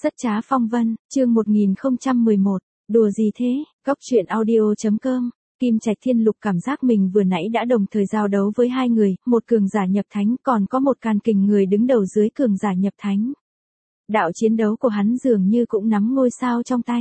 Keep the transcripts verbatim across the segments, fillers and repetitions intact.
Rất trá phong vân, chương một nghìn không trăm mười một, đùa gì thế, góc truyện audio chấm com. Kim Trạch Thiên Lục cảm giác mình vừa nãy đã đồng thời giao đấu với hai người, một cường giả nhập thánh còn có một càn kình người đứng đầu dưới cường giả nhập thánh. Đạo chiến đấu của hắn dường như cũng nắm ngôi sao trong tay.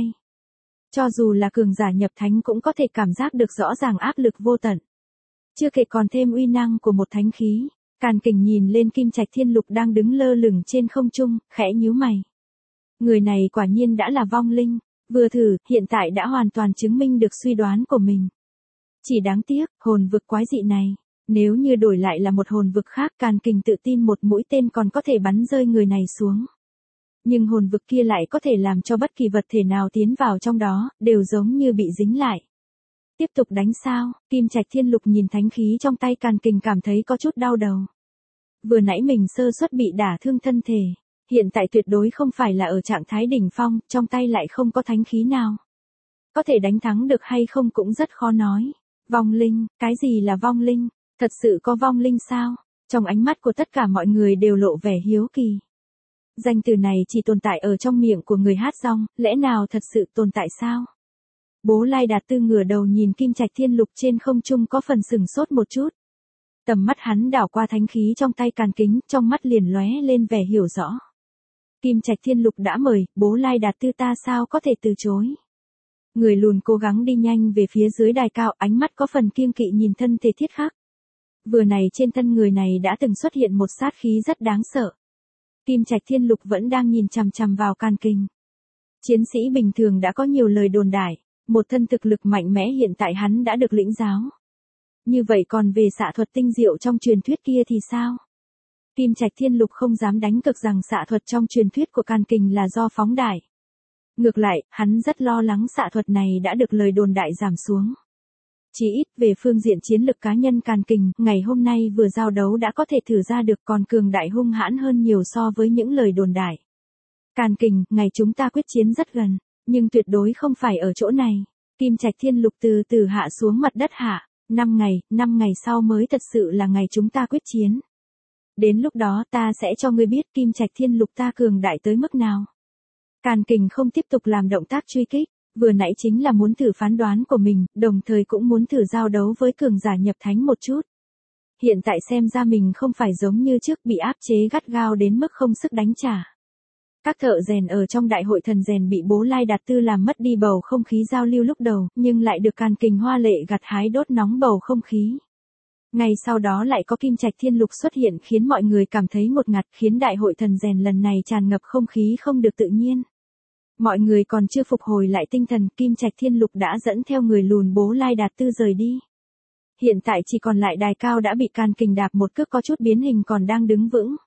Cho dù là cường giả nhập thánh cũng có thể cảm giác được rõ ràng áp lực vô tận. Chưa kể còn thêm uy năng của một thánh khí, càn kình nhìn lên Kim Trạch Thiên Lục đang đứng lơ lửng trên không trung, khẽ nhíu mày. Người này quả nhiên đã là vong linh, vừa thử, hiện tại đã hoàn toàn chứng minh được suy đoán của mình. Chỉ đáng tiếc, hồn vực quái dị này, nếu như đổi lại là một hồn vực khác, càn kình tự tin một mũi tên còn có thể bắn rơi người này xuống. Nhưng hồn vực kia lại có thể làm cho bất kỳ vật thể nào tiến vào trong đó, đều giống như bị dính lại. Tiếp tục đánh sao, Kim Trạch Thiên Lục nhìn thánh khí trong tay càn kình cảm thấy có chút đau đầu. Vừa nãy mình sơ suất bị đả thương thân thể. Hiện tại tuyệt đối không phải là ở trạng thái đỉnh phong, trong tay lại không có thánh khí nào. Có thể đánh thắng được hay không cũng rất khó nói. Vong linh, cái gì là vong linh? Thật sự có vong linh sao? Trong ánh mắt của tất cả mọi người đều lộ vẻ hiếu kỳ. Danh từ này chỉ tồn tại ở trong miệng của người hát rong, lẽ nào thật sự tồn tại sao? Bố Lai Đạt Tư ngửa đầu nhìn Kim Trạch Thiên Lục trên không trung có phần sừng sốt một chút. Tầm mắt hắn đảo qua thánh khí trong tay càn kính, trong mắt liền lóe lên vẻ hiểu rõ. Kim Trạch Thiên Lục đã mời, Bố Lai Đạt Tư ta sao có thể từ chối. Người lùn cố gắng đi nhanh về phía dưới đài cao, ánh mắt có phần kiêng kỵ nhìn thân thể thiết khắc. Vừa này trên thân người này đã từng xuất hiện một sát khí rất đáng sợ. Kim Trạch Thiên Lục vẫn đang nhìn chằm chằm vào càn kình. Chiến sĩ bình thường đã có nhiều lời đồn đại, một thân thực lực mạnh mẽ hiện tại hắn đã được lĩnh giáo. Như vậy còn về xạ thuật tinh diệu trong truyền thuyết kia thì sao? Kim Trạch Thiên Lục không dám đánh cược rằng xạ thuật trong truyền thuyết của càn kình là do phóng đại. Ngược lại, hắn rất lo lắng xạ thuật này đã được lời đồn đại giảm xuống. Chỉ ít về phương diện chiến lực cá nhân càn kình, ngày hôm nay vừa giao đấu đã có thể thử ra được còn cường đại hung hãn hơn nhiều so với những lời đồn đại. Càn kình, ngày chúng ta quyết chiến rất gần, nhưng tuyệt đối không phải ở chỗ này. Kim Trạch Thiên Lục từ từ hạ xuống mặt đất hạ, năm ngày, năm ngày sau mới thật sự là ngày chúng ta quyết chiến. Đến lúc đó ta sẽ cho ngươi biết Kim Trạch Thiên Lục ta cường đại tới mức nào. Càn kình không tiếp tục làm động tác truy kích, vừa nãy chính là muốn thử phán đoán của mình, đồng thời cũng muốn thử giao đấu với cường giả nhập thánh một chút. Hiện tại xem ra mình không phải giống như trước bị áp chế gắt gao đến mức không sức đánh trả. Các thợ rèn ở trong đại hội thần rèn bị Bố Lai Đạt Tư làm mất đi bầu không khí giao lưu lúc đầu, nhưng lại được càn kình hoa lệ gặt hái đốt nóng bầu không khí. Ngay sau đó lại có Kim Trạch Thiên Lục xuất hiện khiến mọi người cảm thấy ngột ngạt, khiến đại hội thần rèn lần này tràn ngập không khí không được tự nhiên. Mọi người còn chưa phục hồi lại tinh thần, Kim Trạch Thiên Lục đã dẫn theo người lùn Bố Lai Đạt Tư rời đi. Hiện tại chỉ còn lại đài cao đã bị càn kình đạp một cước có chút biến hình còn đang đứng vững.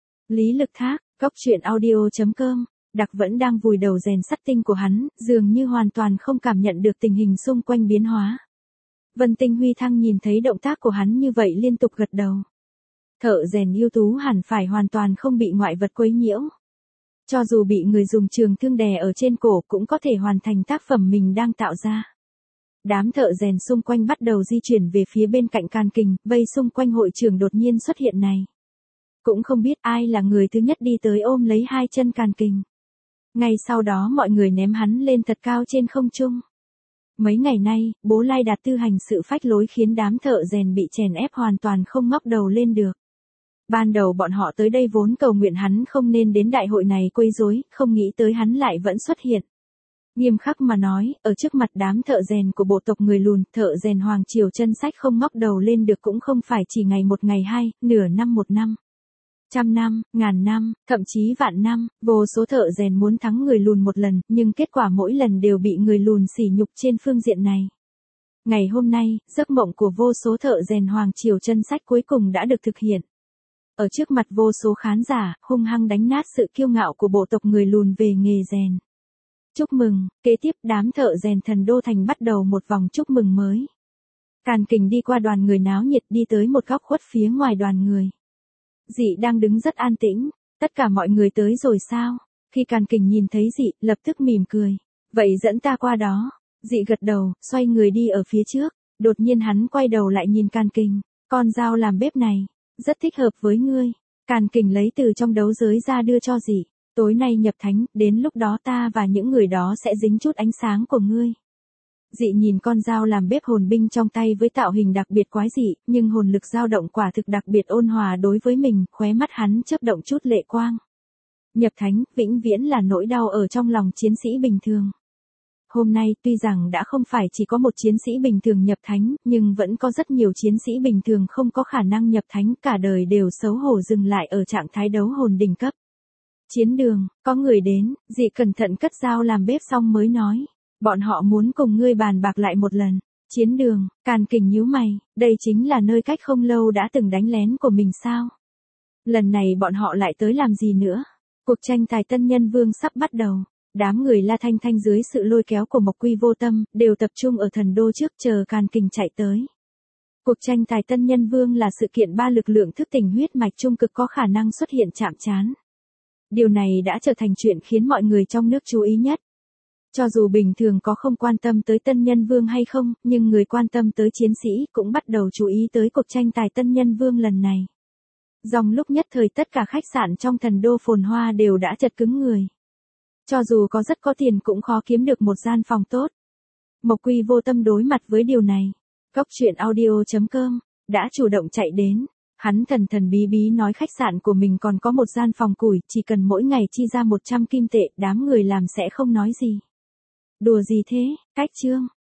Lý Lực Thác, góc truyện audio chấm com, Đặc vẫn đang vùi đầu rèn sắt tinh của hắn, dường như hoàn toàn không cảm nhận được tình hình xung quanh biến hóa. Vân Tinh Huy Thăng nhìn thấy động tác của hắn như vậy liên tục gật đầu. Thợ rèn ưu tú hẳn phải hoàn toàn không bị ngoại vật quấy nhiễu. Cho dù bị người dùng trường thương đè ở trên cổ cũng có thể hoàn thành tác phẩm mình đang tạo ra. Đám thợ rèn xung quanh bắt đầu di chuyển về phía bên cạnh càn kình, vây xung quanh hội trường đột nhiên xuất hiện này. Cũng không biết ai là người thứ nhất đi tới ôm lấy hai chân càn kình. Ngay sau đó mọi người ném hắn lên thật cao trên không trung. Mấy ngày nay, Bố Lai Đạt Tư hành sự phách lối khiến đám thợ rèn bị chèn ép hoàn toàn không ngóc đầu lên được. Ban đầu bọn họ tới đây vốn cầu nguyện hắn không nên đến đại hội này quấy rối, không nghĩ tới hắn lại vẫn xuất hiện. Nghiêm khắc mà nói, ở trước mặt đám thợ rèn của bộ tộc người lùn, thợ rèn Hoàng Triều chân sách không ngóc đầu lên được cũng không phải chỉ ngày một ngày hai, nửa năm một năm. Trăm năm, ngàn năm, thậm chí vạn năm, vô số thợ rèn muốn thắng người lùn một lần, nhưng kết quả mỗi lần đều bị người lùn sỉ nhục trên phương diện này. Ngày hôm nay, giấc mộng của vô số thợ rèn Hoàng Triều chân sách cuối cùng đã được thực hiện. Ở trước mặt vô số khán giả, hung hăng đánh nát sự kiêu ngạo của bộ tộc người lùn về nghề rèn. Chúc mừng, kế tiếp đám thợ rèn Thần Đô Thành bắt đầu một vòng chúc mừng mới. Càn kình đi qua đoàn người náo nhiệt đi tới một góc khuất phía ngoài đoàn người. Dị đang đứng rất an tĩnh, tất cả mọi người tới rồi sao? Khi càn kình nhìn thấy dị, lập tức mỉm cười. Vậy dẫn ta qua đó. Dị gật đầu, xoay người đi ở phía trước. Đột nhiên hắn quay đầu lại nhìn càn kình. Con dao làm bếp này, rất thích hợp với ngươi. Càn kình lấy từ trong đấu giới ra đưa cho dị. Tối nay nhập thánh, đến lúc đó ta và những người đó sẽ dính chút ánh sáng của ngươi. Dị nhìn con dao làm bếp hồn binh trong tay với tạo hình đặc biệt quái dị, nhưng hồn lực dao động quả thực đặc biệt ôn hòa đối với mình, khóe mắt hắn chớp động chút lệ quang. Nhập thánh, vĩnh viễn là nỗi đau ở trong lòng chiến sĩ bình thường. Hôm nay, tuy rằng đã không phải chỉ có một chiến sĩ bình thường nhập thánh, nhưng vẫn có rất nhiều chiến sĩ bình thường không có khả năng nhập thánh, cả đời đều xấu hổ dừng lại ở trạng thái đấu hồn đỉnh cấp. Chiến đường, có người đến, dị cẩn thận cất dao làm bếp xong mới nói. Bọn họ muốn cùng ngươi bàn bạc lại một lần. Chiến đường, Càn Kình nhíu mày, đây chính là nơi cách không lâu đã từng đánh lén của mình sao? Lần này bọn họ lại tới làm gì nữa? Cuộc tranh tài tân nhân vương sắp bắt đầu. Đám người La Thanh Thanh dưới sự lôi kéo của Mộc Quy Vô Tâm, đều tập trung ở thần đô trước chờ Càn Kình chạy tới. Cuộc tranh tài tân nhân vương là sự kiện ba lực lượng thức tỉnh huyết mạch trung cực có khả năng xuất hiện chạm trán. Điều này đã trở thành chuyện khiến mọi người trong nước chú ý nhất. Cho dù bình thường có không quan tâm tới tân nhân vương hay không, nhưng người quan tâm tới chiến sĩ cũng bắt đầu chú ý tới cuộc tranh tài tân nhân vương lần này. Dòng lúc nhất thời tất cả khách sạn trong thần đô phồn hoa đều đã chật cứng người. Cho dù có rất có tiền cũng khó kiếm được một gian phòng tốt. Mộc Quy Vô Tâm đối mặt với điều này. Góc truyện audio chấm com đã chủ động chạy đến. Hắn thần thần bí bí nói khách sạn của mình còn có một gian phòng củi, chỉ cần mỗi ngày chi ra một trăm kim tệ, đám người làm sẽ không nói gì. Đùa gì thế, cách chương.